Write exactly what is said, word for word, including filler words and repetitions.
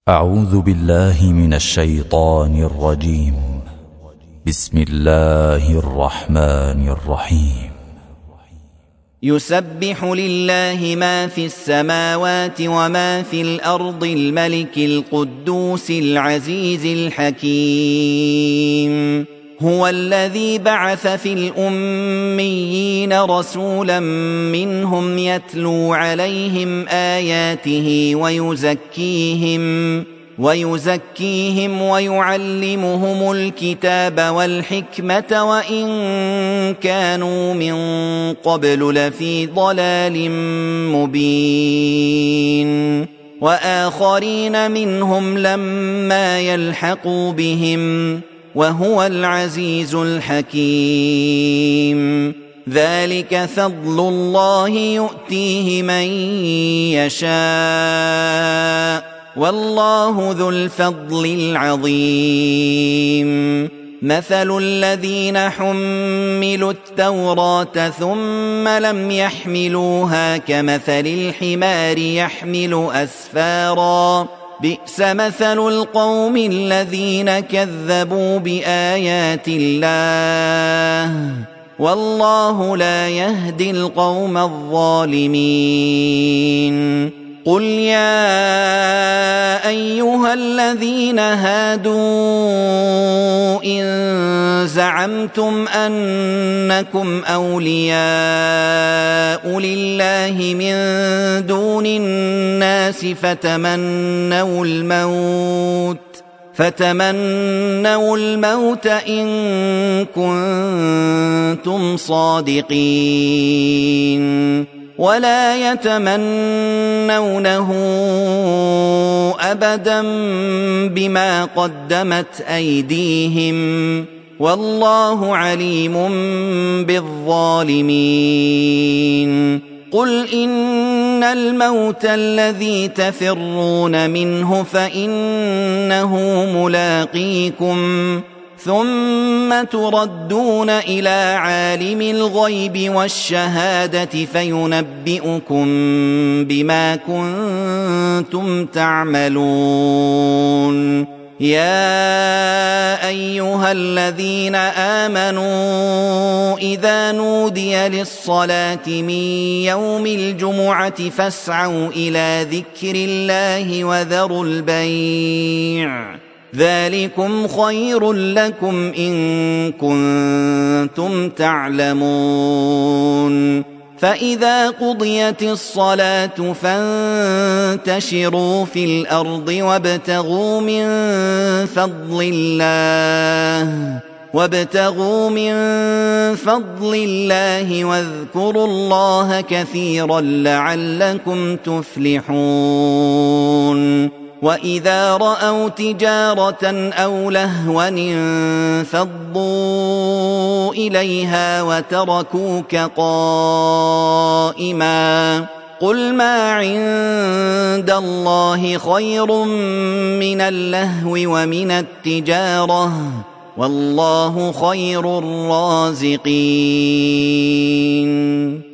أعوذ بالله من الشيطان الرجيم. بسم الله الرحمن الرحيم. يسبح لله ما في السماوات وما في الأرض الملك القدوس العزيز الحكيم. هو الذي بعث في الأميين رسولا منهم يتلو عليهم آياته ويزكيهم ويزكيهم ويعلمهم الكتاب والحكمة وإن كانوا من قبل لفي ضلال مبين. وآخرين منهم لما يلحقوا بهم وهو العزيز الحكيم. ذلك فضل الله يؤتيه من يشاء والله ذو الفضل العظيم. مثل الذين حملوا التوراة ثم لم يحملوها كمثل الحمار يحمل أسفارا بئس مثل القوم الذين كذبوا بآيات الله والله لا يهدي القوم الظالمين. قل يا أيها الذين هادوا إن زعمتم أنكم أولياء لله من دون الناس فتمنوا الموت فتمنوا الموت إن كنتم صادقين ولا يتمنونه أبدا بما قدمت أيديهم والله عليم بالظالمين. قل إن الموت الذي تفرون منه فإنه ملاقيكم ثم تردون إلى عالم الغيب والشهادة فينبئكم بما كنتم تعملون. يا أيها الذين آمنوا إذا نودي للصلاة من يوم الجمعة فاسعوا إلى ذكر الله وذروا البيع ذلكم خير لكم إن كنتم تعلمون. فإذا قضيت الصلاة فانتشروا في الأرض وابتغوا من فضل الله وابتغوا من فضل الله واذكروا الله كثيرا لعلكم تفلحون. وإذا رأوا تجارة أو لهوا انفضوا إليها وتركوك قائما قل ما عند الله خير من اللهو ومن التجارة والله خير الرازقين.